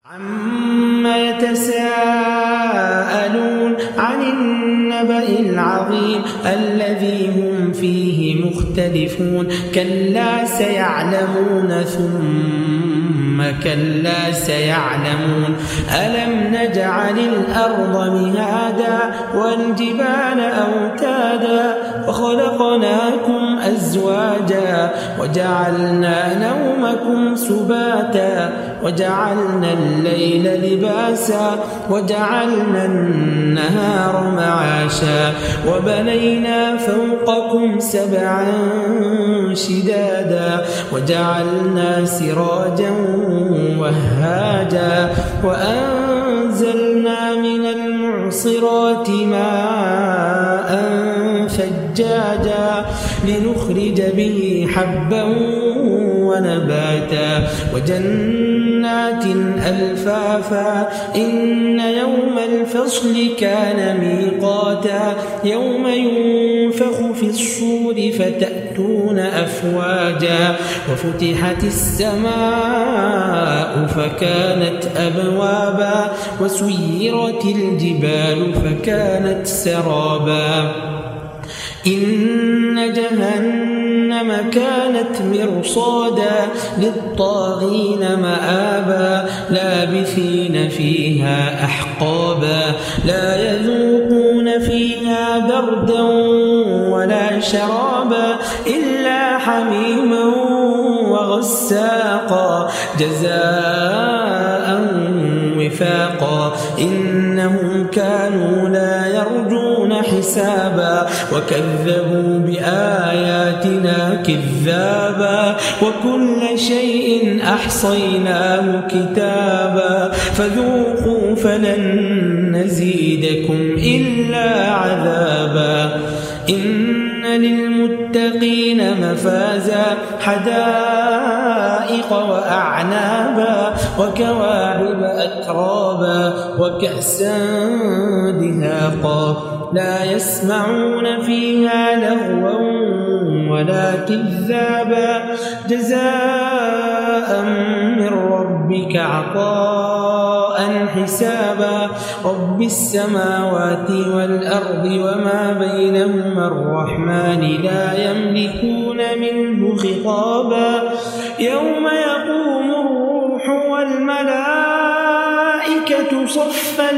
عما يتساءلون عن النبأ العظيم الذي هم فيه مختلفون كلا سيعلمون ثم كلا سيعلمون ألم نجعل الأرض مهادا والجبال أوتادا وخلقناكم أزواجا وجعلنا نومكم سباتا وجعلنا الليل لباسا وجعلنا النهار معاشا وبنينا فوقكم سبعا شدادا وجعلنا سراجا وهاجا وأنزلنا من المعصرات ماء ثجاجا لنخرج به حبا ونباتا وجنات ألفافا إن يوم الفصل كان ميقاتا يوم ينفخ في الصور فتأتون أفواجا وفتحت السماء فكانت أبوابا وسيرت الجبال فكانت سرابا إن جهنم كانت مرصادا للطاغين مآبا لابثين فيها أحقابا لا يذوقون فيها بردا ولا شرابا إلا حميما وغساقا جزاء وفاقا إنهم كانوا لا يرجون حسابا وكذبوا بآياتنا كذابا وكل شيء أحصيناه كتابا فذوقوا فلن نزيدكم إلا عذابا إن للمتقين مفازا حدائق وأعنابا وكواعب أترابا وكأسا دهاقا لا يسمعون فيها لغوا ولا كذابا جزاء من ربك عطاء حسابا رب السماوات والأرض وما بينهما الرحمن لا يملكون منه خطابا يوم يقوم الروح والملائكة صفا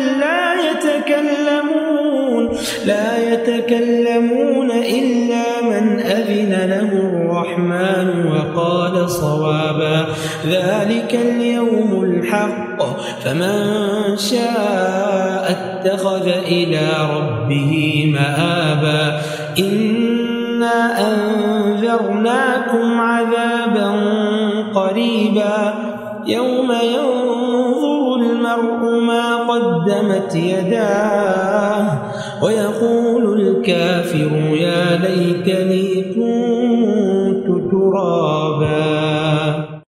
لا يتكلمون إلا من أذن له الرحمن وقال صوابا ذلك اليوم الحق فمن شاء اتخذ إلى ربه مآبا إنا أنذرناكم عذابا قريبا يوم ينظر المرء ما قدمت يداه ويقول الكافر يا ليتني كنت ترابا.